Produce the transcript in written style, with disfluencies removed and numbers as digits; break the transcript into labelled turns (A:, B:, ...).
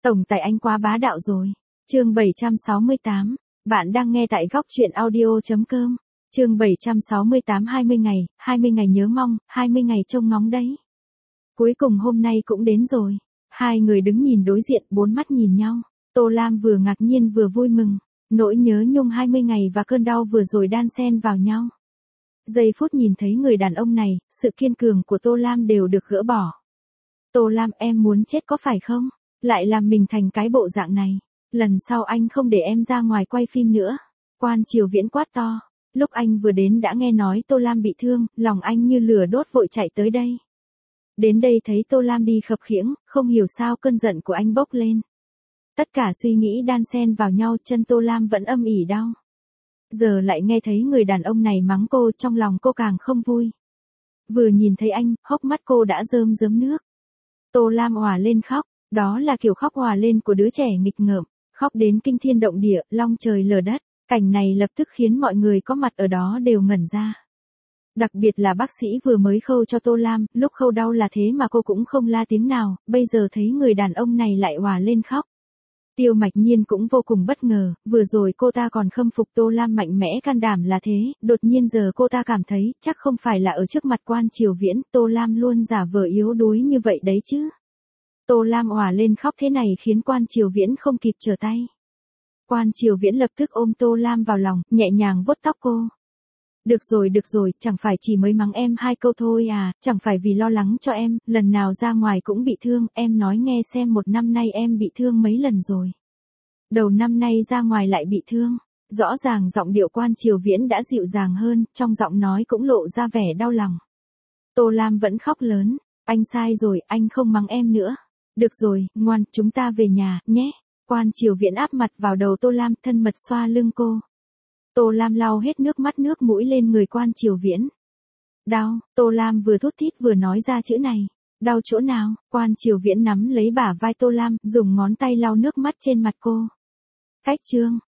A: Tổng tài anh quá bá đạo rồi. Chương 768. Bạn đang nghe tại góc truyện audio.com. Chương 768 20 ngày nhớ mong, 20 ngày trông ngóng đấy. Cuối cùng hôm nay cũng đến rồi. Hai người đứng nhìn đối diện, bốn mắt nhìn nhau. Tô Lam vừa ngạc nhiên vừa vui mừng. Nỗi nhớ nhung 20 ngày và cơn đau vừa rồi đan xen vào nhau. Giây phút nhìn thấy người đàn ông này, sự kiên cường của Tô Lam đều được gỡ bỏ. Tô Lam, em muốn chết có phải không? Lại làm mình thành cái bộ dạng này. Lần sau anh không để em ra ngoài quay phim nữa. Quan Triều Viễn quát to. Lúc anh vừa đến đã nghe nói Tô Lam bị thương, lòng anh như lửa đốt vội chạy tới đây. Đến đây thấy Tô Lam đi khập khiễng, không hiểu sao cơn giận của anh bốc lên. Tất cả suy nghĩ đan xen vào nhau, chân Tô Lam vẫn âm ỉ đau. Giờ lại nghe thấy người đàn ông này mắng cô, trong lòng cô càng không vui. Vừa nhìn thấy anh, hốc mắt cô đã rơm rớm nước. Tô Lam òa lên khóc, đó là kiểu khóc òa lên của đứa trẻ nghịch ngợm, khóc đến kinh thiên động địa, long trời lở đất. Cảnh này lập tức khiến mọi người có mặt ở đó đều ngẩn ra. Đặc biệt là bác sĩ vừa mới khâu cho Tô Lam, lúc khâu đau là thế mà cô cũng không la tiếng nào, bây giờ thấy người đàn ông này lại òa lên khóc. Tiêu Mạch Nhiên cũng vô cùng bất ngờ, vừa rồi cô ta còn khâm phục Tô Lam mạnh mẽ can đảm là thế, đột nhiên giờ cô ta cảm thấy, chắc không phải là ở trước mặt Quan Triều Viễn, Tô Lam luôn giả vờ yếu đuối như vậy đấy chứ. Tô Lam òa lên khóc thế này khiến Quan Triều Viễn không kịp trở tay. Quan Triều Viễn lập tức ôm Tô Lam vào lòng, nhẹ nhàng vuốt tóc cô. Được rồi, chẳng phải chỉ mới mắng em 2 câu thôi à, chẳng phải vì lo lắng cho em, lần nào ra ngoài cũng bị thương, em nói nghe xem 1 năm nay em bị thương mấy lần rồi. Đầu năm nay ra ngoài lại bị thương, rõ ràng giọng điệu Quan Triều Viễn đã dịu dàng hơn, trong giọng nói cũng lộ ra vẻ đau lòng. Tô Lam vẫn khóc lớn, anh sai rồi, anh không mắng em nữa. Được rồi, ngoan, chúng ta về nhà, nhé. Quan Triều Viễn áp mặt vào đầu Tô Lam, thân mật xoa lưng cô. Tô Lam lau hết nước mắt nước mũi lên người Quan Triều Viễn. Đau, Tô Lam vừa thút thít vừa nói ra chữ này. Đau chỗ nào? Quan Triều Viễn nắm lấy bả vai Tô Lam, dùng ngón tay lau nước mắt trên mặt cô. Cách chương.